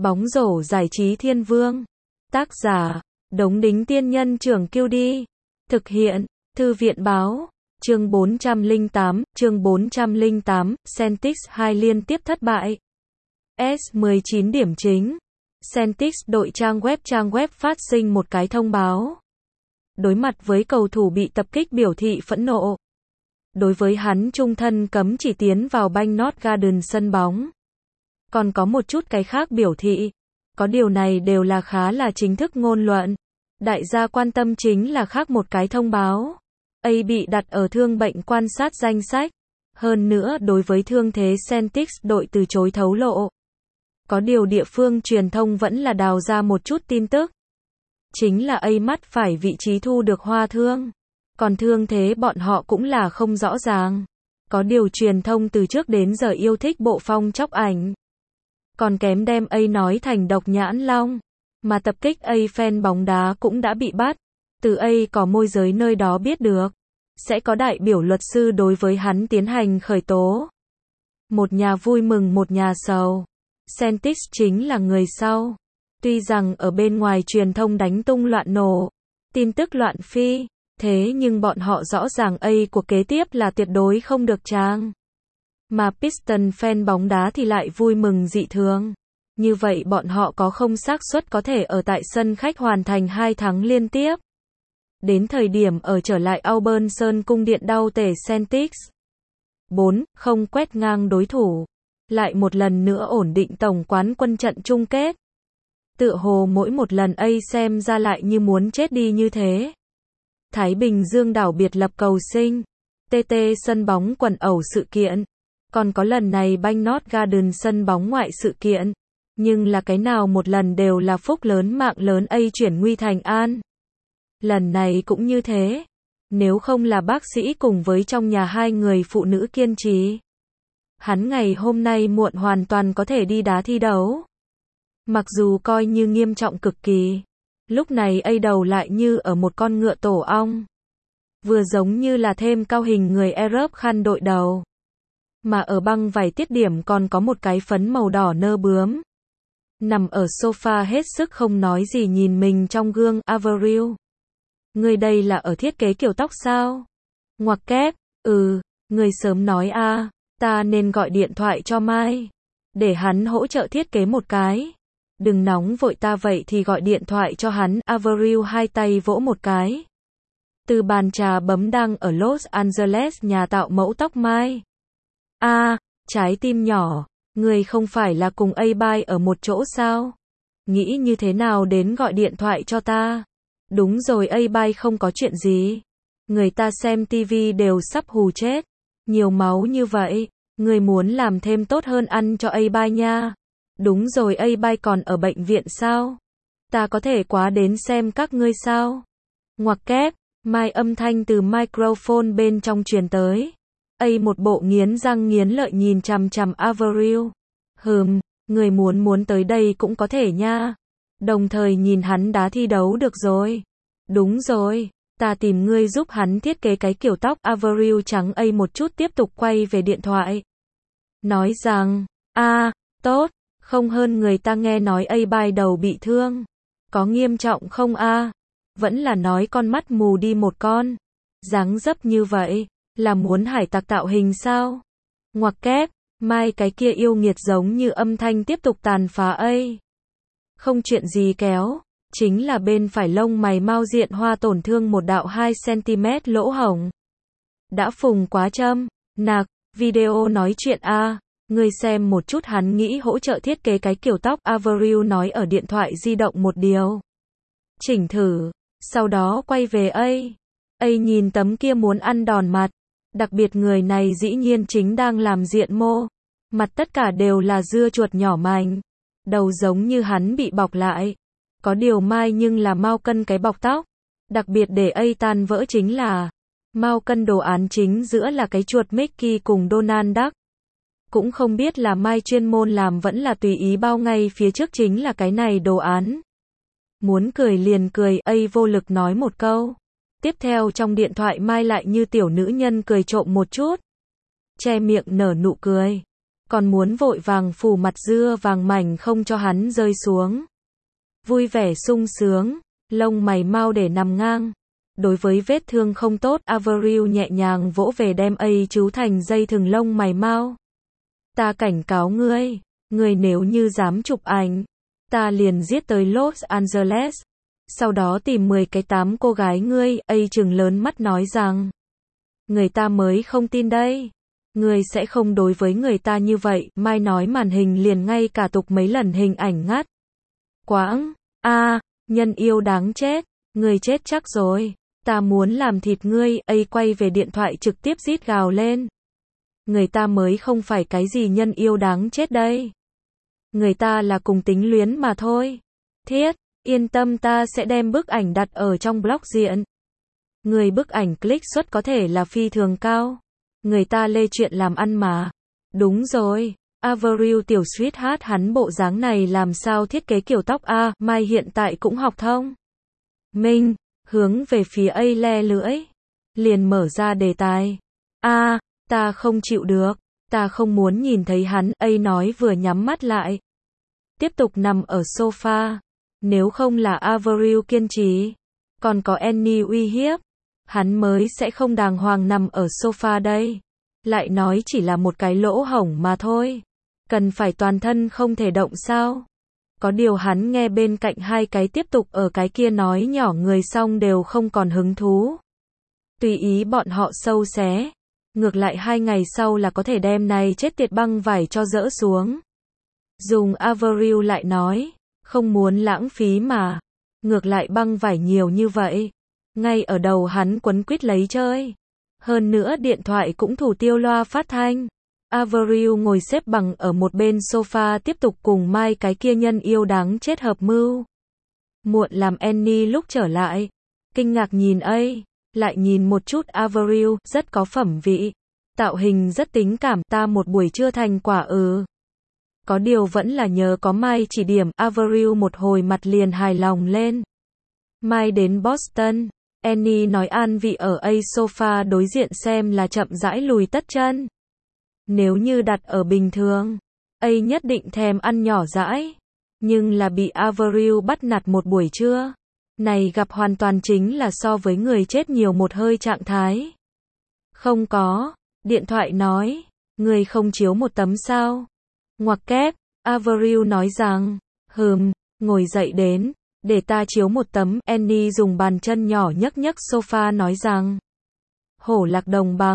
Bóng rổ giải trí thiên vương. Tác giả, Đống Đính Tiên Nhân Trưởng Kiêu Đi. Thực hiện, Thư viện Báo. Chương 408, Celtics 2 liên tiếp thất bại. S19 điểm chính. Celtics đội trang web phát sinh một cái thông báo. Đối mặt với cầu thủ bị tập kích biểu thị phẫn nộ. Đối với hắn trung thân cấm chỉ tiến vào Banknote Garden sân bóng. Còn có một chút cái khác biểu thị. Có điều này đều là khá là chính thức ngôn luận. Đại gia quan tâm chính là khác một cái thông báo. A bị đặt ở thương bệnh quan sát danh sách. Hơn nữa đối với thương thế Celtics đội từ chối thấu lộ. Có điều địa phương truyền thông vẫn là đào ra một chút tin tức. Chính là A mắt phải vị trí thu được hoa thương. Còn thương thế bọn họ cũng là không rõ ràng. Có điều truyền thông từ trước đến giờ yêu thích bộ phong chóc ảnh. Còn kém đem A nói thành độc nhãn long. Mà tập kích A fan bóng đá cũng đã bị bắt. Từ A có môi giới nơi đó biết được. Sẽ có đại biểu luật sư đối với hắn tiến hành khởi tố. Một nhà vui mừng một nhà sầu. Celtics chính là người sau. Tuy rằng ở bên ngoài truyền thông đánh tung loạn nổ. Tin tức loạn phi. Thế nhưng bọn họ rõ ràng A của kế tiếp là tuyệt đối không được trang. Mà Piston fan bóng đá thì lại vui mừng dị thường. Như vậy bọn họ có không xác suất có thể ở tại sân khách hoàn thành 2 thắng liên tiếp. Đến thời điểm ở trở lại Auburn Sơn cung điện đau tể Celtics. 4-0 quét ngang đối thủ. Lại một lần nữa ổn định tổng quán quân trận chung kết. Tựa hồ mỗi một lần A xem ra lại như muốn chết đi như thế. Thái Bình Dương đảo biệt lập cầu sinh. TT sân bóng quần ẩu sự kiện. Còn có lần này Banknote Garden sân bóng ngoại sự kiện. Nhưng là cái nào một lần đều là phúc lớn mạng lớn A chuyển nguy thành an. Lần này cũng như thế. Nếu không là bác sĩ cùng với trong nhà 2 người phụ nữ kiên trì. Hắn ngày hôm nay muộn hoàn toàn có thể đi đá thi đấu. Mặc dù coi như nghiêm trọng cực kỳ. Lúc này A đầu lại như ở một con ngựa tổ ong. Vừa giống như là thêm cao hình người Arab khăn đội đầu. Mà ở băng vải tiết điểm còn có một cái phấn màu đỏ nơ bướm. Nằm ở sofa hết sức không nói gì nhìn mình trong gương. Avril. Người đây là ở thiết kế kiểu tóc sao? Ngoặc kép. Người sớm nói a, ta nên gọi điện thoại cho Mai. Để hắn hỗ trợ thiết kế một cái. Đừng nóng vội ta vậy thì gọi điện thoại cho hắn. Avril hai tay vỗ một cái. Từ bàn trà bấm đăng ở Los Angeles nhà tạo mẫu tóc Mai. Trái tim nhỏ. Người không phải là cùng A-Bay ở một chỗ sao? Nghĩ như thế nào đến gọi điện thoại cho ta? Đúng rồi A-Bay không có chuyện gì. Người ta xem TV đều sắp hù chết. Nhiều máu như vậy. Người muốn làm thêm tốt hơn ăn cho A-Bay nha. Đúng rồi A-Bay còn ở bệnh viện sao? Ta có thể quá đến xem các ngươi sao? Ngoặc kép. Mai âm thanh từ microphone bên trong truyền tới. A một bộ nghiến răng nghiến lợi nhìn chằm chằm Avril. Người muốn tới đây cũng có thể nha. Đồng thời nhìn hắn đá thi đấu được rồi. Đúng rồi, ta tìm ngươi giúp hắn thiết kế cái kiểu tóc. Avril trắng A một chút tiếp tục quay về điện thoại. Nói rằng, tốt, không hơn người ta nghe nói A-Bay đầu bị thương. Có nghiêm trọng không a? Vẫn là nói con mắt mù đi một con. Dáng dấp như vậy. Là muốn hải tặc tạo hình sao? Ngoặc kép, Mai cái kia yêu nghiệt giống như âm thanh tiếp tục tàn phá A. Không chuyện gì kéo, chính là bên phải lông mày mao diện hoa tổn thương một đạo 2 cm lỗ hổng. Đã phùng quá châm, nạc, video nói chuyện người xem một chút hắn nghĩ hỗ trợ thiết kế cái kiểu tóc. Avril nói ở điện thoại di động một điều. Chỉnh thử, sau đó quay về A. A nhìn tấm kia muốn ăn đòn mặt. Đặc biệt người này dĩ nhiên chính đang làm diện mô. Mặt tất cả đều là dưa chuột nhỏ mảnh. Đầu giống như hắn bị bọc lại. Có điều Mai nhưng là Mao Cân cái bọc tóc. Đặc biệt để A tan vỡ chính là Mao Cân đồ án chính giữa là cái chuột Mickey cùng Donald Duck. Cũng không biết là Mai chuyên môn làm vẫn là tùy ý bao ngay phía trước chính là cái này đồ án. Muốn cười liền cười. A vô lực nói một câu. Tiếp theo trong điện thoại Mai lại như tiểu nữ nhân cười trộm một chút. Che miệng nở nụ cười. còn muốn vội vàng phủ mặt dưa vàng mảnh không cho hắn rơi xuống. Vui vẻ sung sướng, lông mày mau để nằm ngang. Đối với vết thương không tốt, Avril nhẹ nhàng vỗ về đem chú thành dây thừng lông mày mau. Ta cảnh cáo ngươi, ngươi nếu như dám chụp ảnh, ta liền giết tới Los Angeles. Sau đó tìm 10 cái 8 cô gái ngươi, trừng lớn mắt nói rằng, người ta mới không tin đây. Ngươi sẽ không đối với người ta như vậy, Mai nói màn hình liền ngay cả tục mấy lần hình ảnh ngắt. Quãng, nhân yêu đáng chết, ngươi chết chắc rồi, ta muốn làm thịt ngươi, quay về điện thoại trực tiếp rít gào lên. Người ta mới không phải cái gì nhân yêu đáng chết đây. Người ta là cùng tính luyến mà thôi. Thiết, yên tâm ta sẽ đem bức ảnh đặt ở trong blog diện. Người bức ảnh click suất có thể là phi thường cao. Người ta lê chuyện làm ăn mà. Đúng rồi, Avril tiểu sweetheart hắn bộ dáng này làm sao thiết kế kiểu tóc Mai hiện tại cũng học thông. Minh, hướng về phía le lưỡi. Liền mở ra đề tài. Ta không chịu được, ta không muốn nhìn thấy hắn, nói vừa nhắm mắt lại. Tiếp tục nằm ở sofa. Nếu không là Avril kiên trì, còn có Annie uy hiếp, hắn mới sẽ không đàng hoàng nằm ở sofa đây. Lại nói chỉ là một cái lỗ hổng mà thôi. Cần phải toàn thân không thể động sao? Có điều hắn nghe bên cạnh hai cái tiếp tục ở cái kia nói nhỏ người xong đều không còn hứng thú. Tùy ý bọn họ sâu xé. Ngược lại 2 ngày sau là có thể đem này chết tiệt băng vải cho dỡ xuống. Dùng Avril lại nói, không muốn lãng phí mà. Ngược lại băng vải nhiều như vậy. Ngay ở đầu hắn quấn quýt lấy chơi. Hơn nữa điện thoại cũng thủ tiêu loa phát thanh. Avril ngồi xếp bằng ở một bên sofa tiếp tục cùng Mai cái kia nhân yêu đáng chết hợp mưu. Muộn làm Annie lúc trở lại. Kinh ngạc nhìn lại nhìn một chút Avril, rất có phẩm vị. Tạo hình rất tính cảm, ta một buổi trưa thành quả Có điều vẫn là nhờ có Mai chỉ điểm, Avril một hồi mặt liền hài lòng lên. Mai đến Boston, Annie nói an vị ở sofa đối diện xem là chậm rãi lùi tất chân. Nếu như đặt ở bình thường, nhất định thèm ăn nhỏ dãi. Nhưng là bị Avril bắt nạt một buổi trưa. Này gặp hoàn toàn chính là so với người chết nhiều một hơi trạng thái. Không có, điện thoại nói, người không chiếu một tấm sao? Ngoặc kép, Avril nói rằng, ngồi dậy đến, để ta chiếu một tấm. Annie dùng bàn chân nhỏ nhấc nhấc sofa nói rằng, hổ lạc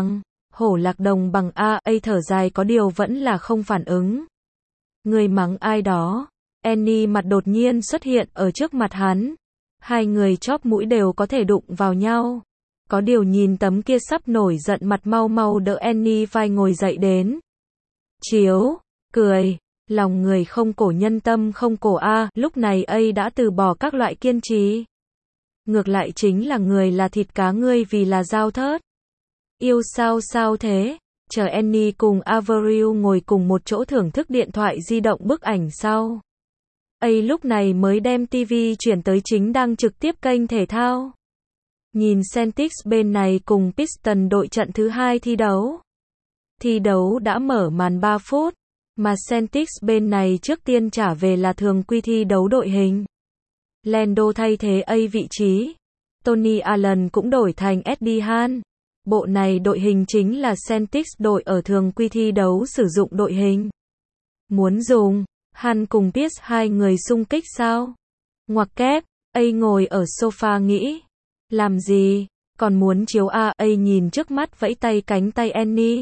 đồng bằng thở dài có điều vẫn là không phản ứng. Người mắng ai đó? Annie mặt đột nhiên xuất hiện ở trước mặt hắn. Hai người chóp mũi đều có thể đụng vào nhau. Có điều nhìn tấm kia sắp nổi giận mặt mau mau đỡ Annie vai ngồi dậy đến. Chiếu, cười, lòng người không cổ nhân tâm không cổ lúc này đã từ bỏ các loại kiên trì. Ngược lại chính là người là thịt cá ngươi vì là dao thớt. Yêu sao thế? Chờ Annie cùng Avril ngồi cùng một chỗ thưởng thức điện thoại di động bức ảnh sau. Lúc này mới đem TV chuyển tới chính đang trực tiếp kênh thể thao. Nhìn Celtics bên này cùng Pistons đội trận thứ 2 thi đấu. Thi đấu đã mở màn 3 phút, mà Celtics bên này trước tiên trả về là thường quy thi đấu đội hình. Lando thay thế vị trí. Tony Allen cũng đổi thành Eddie Han. Bộ này đội hình chính là Celtics đội ở thường quy thi đấu sử dụng đội hình. Muốn dùng Han cùng Pierce hai người xung kích sao? Ngoặc kép, ngồi ở sofa nghĩ. Làm gì? Còn muốn chiếu nhìn trước mắt vẫy tay cánh tay Annie.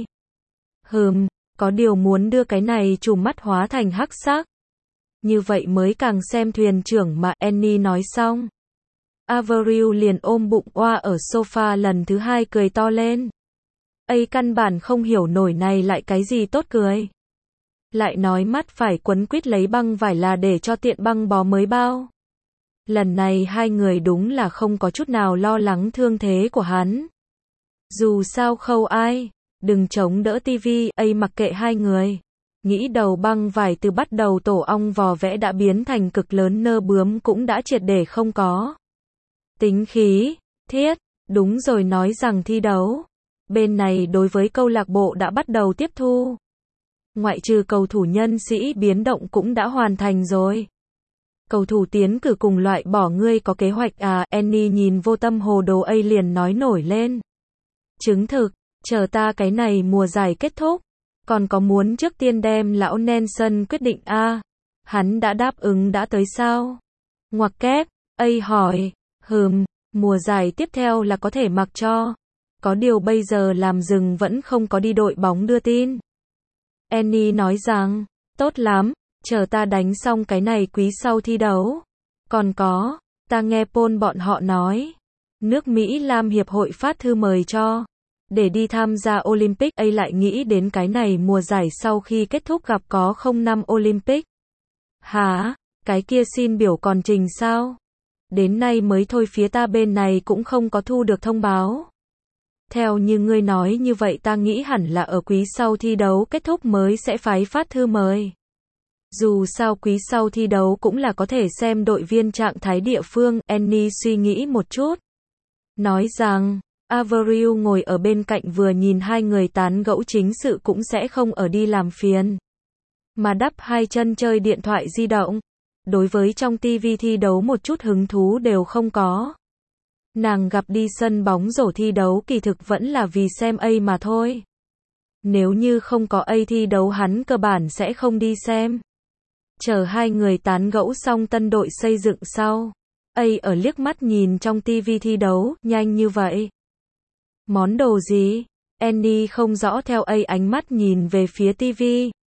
Có điều muốn đưa cái này chùm mắt hóa thành hắc sắc. Như vậy mới càng xem thuyền trưởng mà. Annie nói xong. Avril liền ôm bụng oa ở sofa lần thứ 2 cười to lên. Căn bản không hiểu nổi này lại cái gì tốt cười. Lại nói mắt phải quấn quýt lấy băng vải là để cho tiện băng bó mới bao. Lần này hai người đúng là không có chút nào lo lắng thương thế của hắn. Dù sao khâu ai, đừng chống đỡ tivi, mặc kệ hai người. Nghĩ đầu băng vải từ bắt đầu tổ ong vò vẽ đã biến thành cực lớn nơ bướm cũng đã triệt để không có. Tính khí, thiết, đúng rồi nói rằng thi đấu. Bên này đối với câu lạc bộ đã bắt đầu tiếp thu. ngoại trừ cầu thủ nhân sĩ biến động cũng đã hoàn thành rồi. Cầu thủ tiến cử cùng loại bỏ ngươi có kế hoạch à? Annie nhìn vô tâm hồ đồ ấy liền nói nổi lên. Chứng thực, chờ ta cái này mùa giải kết thúc, còn có muốn trước tiên đem lão Nelson quyết định à? Hắn đã đáp ứng đã tới sao? Ngoặc kép, ấy hỏi, mùa giải tiếp theo là có thể mặc cho. Có điều bây giờ làm dừng vẫn không có đi đội bóng đưa tin. Annie nói rằng, tốt lắm, chờ ta đánh xong cái này quý sau thi đấu. Còn có, ta nghe Paul bọn họ nói, nước Mỹ Lam Hiệp hội phát thư mời cho, để đi tham gia Olympic. Ấy lại nghĩ đến cái này mùa giải sau khi kết thúc gặp có 05 Olympic. Hả, cái kia xin biểu còn trình sao? Đến nay mới thôi phía ta bên này cũng không có thu được thông báo. Theo như ngươi nói như vậy ta nghĩ hẳn là ở quý sau thi đấu kết thúc mới sẽ phái phát thư mời. Dù sao quý sau thi đấu cũng là có thể xem đội viên trạng thái địa phương. Annie suy nghĩ một chút. Nói rằng, Avril ngồi ở bên cạnh vừa nhìn hai người tán gẫu chính sự cũng sẽ không ở đi làm phiền. Mà đắp hai chân chơi điện thoại di động. Đối với trong TV thi đấu một chút hứng thú đều không có. Nàng gặp đi sân bóng rổ thi đấu kỳ thực vẫn là vì xem A mà thôi. Nếu như không có A thi đấu hắn cơ bản sẽ không đi xem. Chờ hai người tán gẫu xong tân đội xây dựng sau. A ở liếc mắt nhìn trong TV thi đấu, nhanh như vậy. Món đồ gì? Annie không rõ theo A ánh mắt nhìn về phía TV.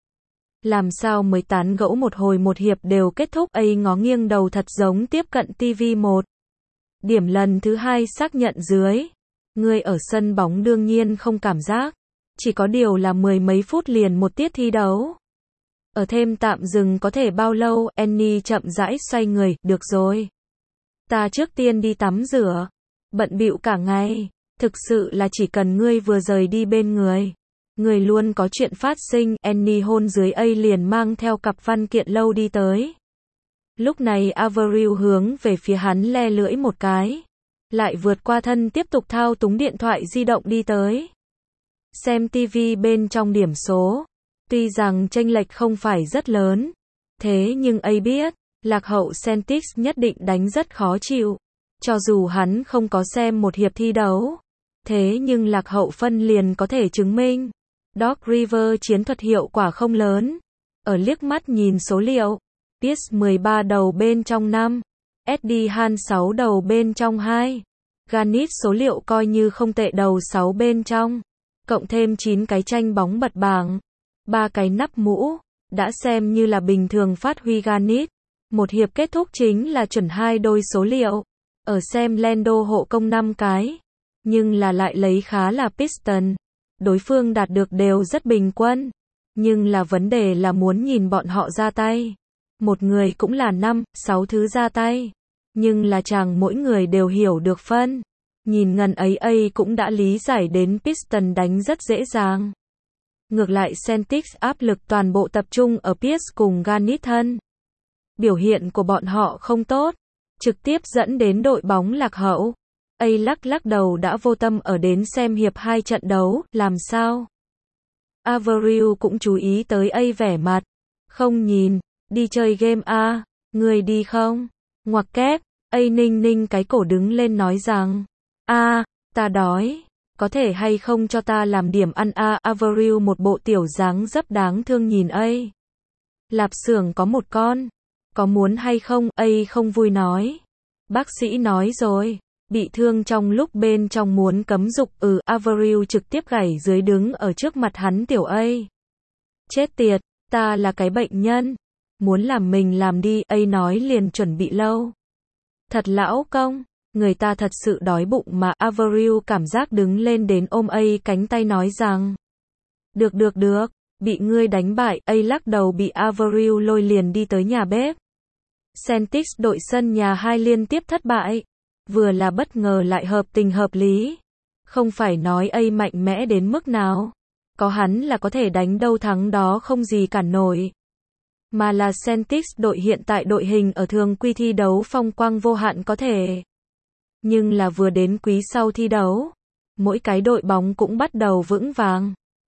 Làm sao mới tán gẫu một hồi một hiệp đều kết thúc? A ngó nghiêng đầu thật giống tiếp cận TV một. Điểm lần thứ hai xác nhận dưới. Ngươi ở sân bóng đương nhiên không cảm giác. Chỉ có điều là mười mấy phút liền một tiết thi đấu. Ở thêm tạm dừng có thể bao lâu? Annie chậm rãi xoay người. Được rồi. Ta trước tiên đi tắm rửa. Bận bịu cả ngày. Thực sự là chỉ cần ngươi vừa rời đi bên người. Người luôn có chuyện phát sinh. Annie hôn dưới A liền mang theo cặp văn kiện lâu đi tới. Lúc này Avril hướng về phía hắn le lưỡi một cái. Lại vượt qua thân tiếp tục thao túng điện thoại di động đi tới. Xem TV bên trong điểm số. Tuy rằng chênh lệch không phải rất lớn. Thế nhưng A biết, lạc hậu Celtics nhất định đánh rất khó chịu. Cho dù hắn không có xem một hiệp thi đấu. Thế nhưng lạc hậu phân liền có thể chứng minh. Doc Rivers chiến thuật hiệu quả không lớn. Ở liếc mắt nhìn số liệu. Pierce 13 đầu bên trong 5. Eddie Han 6 đầu bên trong 2. Garnett số liệu coi như không tệ đầu 6 bên trong. Cộng thêm 9 cái tranh bóng bật bảng. 3 cái nắp mũ. Đã xem như là bình thường phát huy Garnett. Một hiệp kết thúc chính là chuẩn 2 đôi số liệu. Ở xem Lando hộ công 5 cái. Nhưng là lại lấy khá là Piston. Đối phương đạt được đều rất bình quân. Nhưng là vấn đề là muốn nhìn bọn họ ra tay. Một người cũng là 5, 6 thứ ra tay. Nhưng là chàng mỗi người đều hiểu được phân. Nhìn ngần ấy A cũng đã lý giải đến Piston đánh rất dễ dàng. Ngược lại Celtics áp lực toàn bộ tập trung ở Pierce cùng Garnett thân. Biểu hiện của bọn họ không tốt. Trực tiếp dẫn đến đội bóng lạc hậu. A lắc đầu đã vô tâm ở đến xem hiệp 2 trận đấu, làm sao? Avril cũng chú ý tới A vẻ mặt. Không nhìn, đi chơi game à, người đi không? Ngoặc kép, A ninh cái cổ đứng lên nói rằng, ta đói, có thể hay không cho ta làm điểm ăn à? Avril một bộ tiểu dáng dấp đáng thương nhìn A. Lạp xưởng có một con, có muốn hay không? A không vui nói. Bác sĩ nói rồi. Bị thương trong lúc bên trong muốn cấm dục. Avril trực tiếp gảy dưới đứng ở trước mặt hắn tiểu A. Chết tiệt, ta là cái bệnh nhân. Muốn làm mình làm đi. A nói liền chuẩn bị lâu. Thật lão công, người ta thật sự đói bụng mà. Avril cảm giác đứng lên đến ôm A cánh tay nói rằng. Được, bị ngươi đánh bại. A lắc đầu bị Avril lôi liền đi tới nhà bếp. Celtics đội sân nhà 2 liên tiếp thất bại. Vừa là bất ngờ lại hợp tình hợp lý. Không phải nói A mạnh mẽ đến mức nào. Có hắn là có thể đánh đâu thắng đó không gì cản nổi. Mà là Celtics đội hiện tại đội hình ở thường quy thi đấu phong quang vô hạn có thể. Nhưng là vừa đến quý sau thi đấu. Mỗi cái đội bóng cũng bắt đầu vững vàng.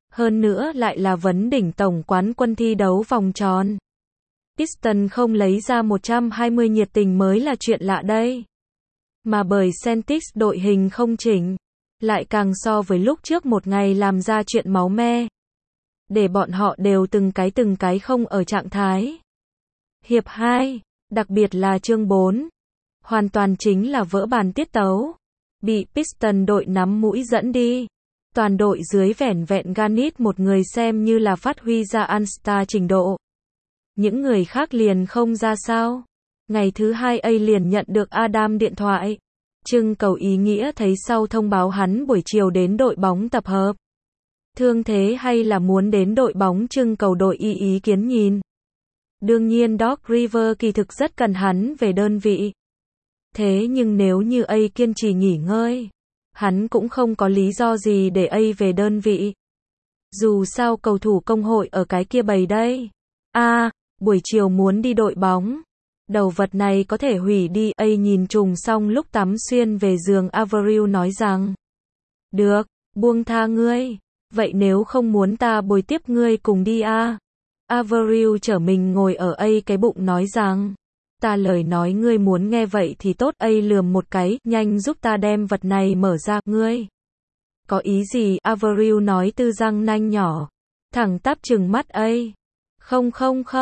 Hơn nữa lại là vấn đỉnh tổng quán quân thi đấu vòng tròn. Piston không lấy ra 120 nhiệt tình mới là chuyện lạ đây. Mà bởi Celtics đội hình không chỉnh, lại càng so với lúc trước một ngày làm ra chuyện máu me. Để bọn họ đều từng cái không ở trạng thái. Hiệp 2, đặc biệt là chương 4, hoàn toàn chính là vỡ bàn tiết tấu. Bị Piston đội nắm mũi dẫn đi. Toàn đội dưới vẻn vẹn Garnett một người xem như là phát huy ra All-Star trình độ. Những người khác liền không ra sao. Ngày thứ hai A liền nhận được Adam điện thoại. Trưng cầu ý nghĩa thấy sau thông báo hắn buổi chiều đến đội bóng tập hợp. Thương thế hay là muốn đến đội bóng trưng cầu đội ý kiến nhìn. Đương nhiên Doc Rivers kỳ thực rất cần hắn về đơn vị. Thế nhưng nếu như A kiên trì nghỉ ngơi, hắn cũng không có lý do gì để A về đơn vị. Dù sao cầu thủ công hội ở cái kia bầy đây. Buổi chiều muốn đi đội bóng. Đầu vật này có thể hủy đi. A nhìn trùng xong lúc tắm xuyên về giường Avril nói rằng. Được, buông tha ngươi. Vậy nếu không muốn ta bồi tiếp ngươi cùng đi Avril trở mình ngồi ở A cái bụng nói rằng. Ta lời nói ngươi muốn nghe vậy thì tốt. A lườm một cái, nhanh giúp ta đem vật này mở ra, ngươi. Có ý gì? Avril nói từ răng nanh nhỏ. Thẳng tắp trừng mắt A. Không,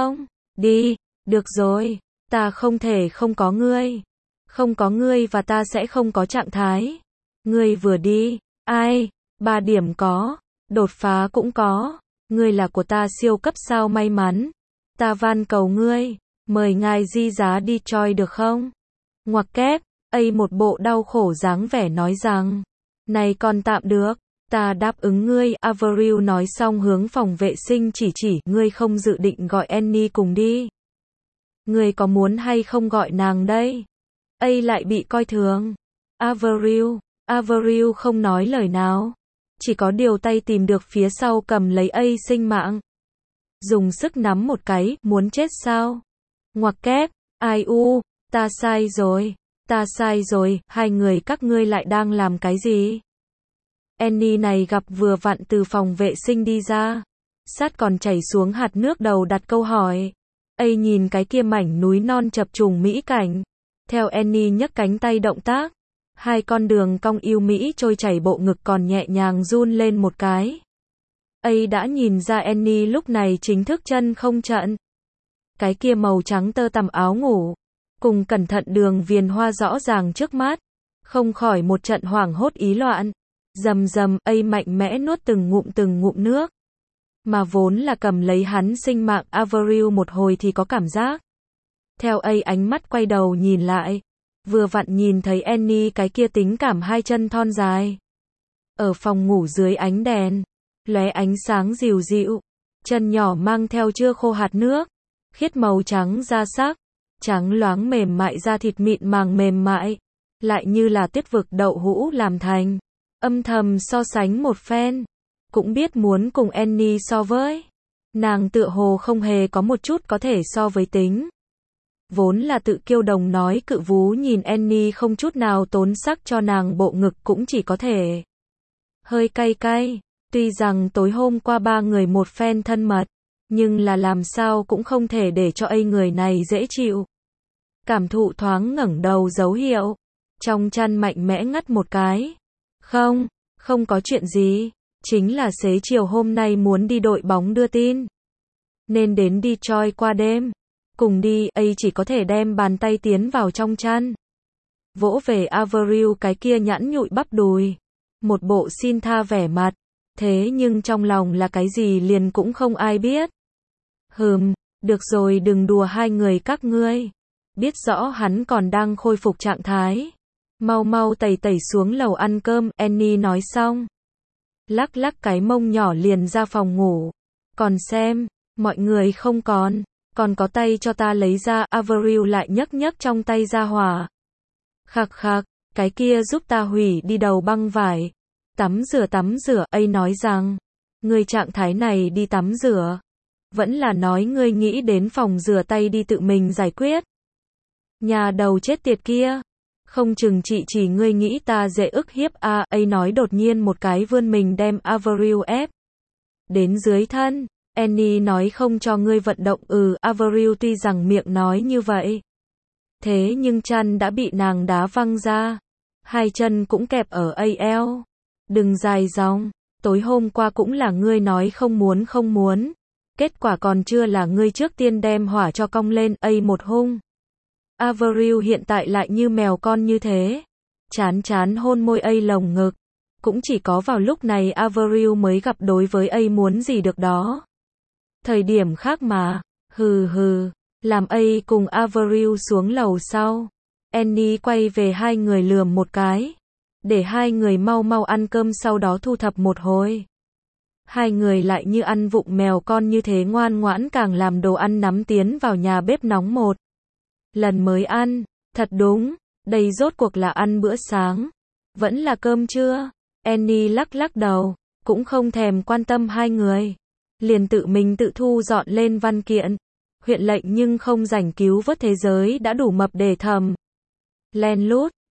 đi, được rồi, ta không thể không có ngươi. Không có ngươi và ta sẽ không có trạng thái. Ngươi vừa đi, 3 điểm có, đột phá cũng có. Ngươi là của ta siêu cấp sao may mắn. Ta van cầu ngươi. Mời ngài di giá đi Detroit được không? Ngoặc kép, A một bộ đau khổ dáng vẻ nói rằng. Này còn tạm được, ta đáp ứng ngươi. Avril nói xong hướng phòng vệ sinh chỉ, ngươi không dự định gọi Annie cùng đi. Ngươi có muốn hay không gọi nàng đây? A lại bị coi thường. Avril không nói lời nào. Chỉ có điều tay tìm được phía sau cầm lấy A sinh mạng. Dùng sức nắm một cái, muốn chết sao? Ngoặc kép, ta sai rồi, hai người các ngươi lại đang làm cái gì? Annie này gặp vừa vặn từ phòng vệ sinh đi ra. Sát còn chảy xuống hạt nước đầu đặt câu hỏi. A nhìn cái kia mảnh núi non chập trùng mỹ cảnh. Theo Annie nhấc cánh tay động tác. Hai con đường cong yêu mỹ trôi chảy bộ ngực còn nhẹ nhàng run lên một cái. A đã nhìn ra Annie lúc này chính thức chân không trận. Cái kia màu trắng tơ tằm áo ngủ, cùng cẩn thận đường viền hoa rõ ràng trước mắt, không khỏi một trận hoảng hốt ý loạn. Rầm, A mạnh mẽ nuốt từng ngụm nước. Mà vốn là cầm lấy hắn sinh mạng Avril một hồi thì có cảm giác. Theo A ánh mắt quay đầu nhìn lại, vừa vặn nhìn thấy Annie cái kia tính cảm hai chân thon dài. Ở phòng ngủ dưới ánh đèn, lóe ánh sáng dịu dịu, chân nhỏ mang theo chưa khô hạt nước. Khiết màu trắng da sắc, trắng loáng mềm mại da thịt mịn màng mềm mại, lại như là tuyết vực đậu hũ làm thành. Âm thầm so sánh một phen, cũng biết muốn cùng Annie so với. Nàng tựa hồ không hề có một chút có thể so với tính. Vốn là tự kiêu đồng nói cự vú nhìn Annie không chút nào tốn sắc cho nàng bộ ngực cũng chỉ có thể hơi cay. Tuy rằng tối hôm qua ba người một phen thân mật, nhưng là làm sao cũng không thể để cho A người này dễ chịu. Cảm thụ thoáng ngẩng đầu dấu hiệu. Trong chăn mạnh mẽ ngắt một cái. Không có chuyện gì. Chính là xế chiều hôm nay muốn đi đội bóng đưa tin. Nên đến Detroit qua đêm. Cùng đi, A chỉ có thể đem bàn tay tiến vào trong chăn. Vỗ về Avril cái kia nhẵn nhụi bắp đùi. Một bộ xin tha vẻ mặt. Thế nhưng trong lòng là cái gì liền cũng không ai biết. Được rồi đừng đùa hai người các ngươi. Biết rõ hắn còn đang khôi phục trạng thái. Mau tẩy xuống lầu ăn cơm, Annie nói xong. Lắc cái mông nhỏ liền ra phòng ngủ. Còn xem, mọi người không còn có tay cho ta lấy ra. Avril lại nhấc trong tay ra hỏa. Khạc, cái kia giúp ta hủy đi đầu băng vải. Tắm rửa, A nói rằng. Ngươi trạng thái này đi tắm rửa. Vẫn là nói ngươi nghĩ đến phòng rửa tay đi tự mình giải quyết. Nhà đầu chết tiệt kia. Không chừng chỉ ngươi nghĩ ta dễ ức hiếp A nói đột nhiên một cái vươn mình đem Avril ép Đến dưới thân, Annie nói không cho ngươi vận động. Avril tuy rằng miệng nói như vậy, thế nhưng chân đã bị nàng đá văng ra. Hai chân cũng kẹp ở AL. Đừng dài dòng, tối hôm qua cũng là ngươi nói không muốn. Kết quả còn chưa là ngươi trước tiên đem hỏa cho cong lên. Một hung. Avril hiện tại lại như mèo con như thế. Chán hôn môi lồng ngực. Cũng chỉ có vào lúc này Avril mới gặp đối với muốn gì được đó. Thời điểm khác mà, làm cùng Avril xuống lầu sau. Annie quay về hai người lườm một cái. Để hai người mau ăn cơm sau đó thu thập một hồi. Hai người lại như ăn vụng mèo con như thế ngoan ngoãn càng làm đồ ăn nắm tiến vào nhà bếp nóng một lần mới ăn. Thật đúng, đây rốt cuộc là ăn bữa sáng. Vẫn là cơm trưa. Annie lắc đầu, cũng không thèm quan tâm hai người. Liền tự mình tự thu dọn lên văn kiện. Huyện lệnh nhưng không rảnh cứu vớt thế giới đã đủ mập để thầm. Len lút,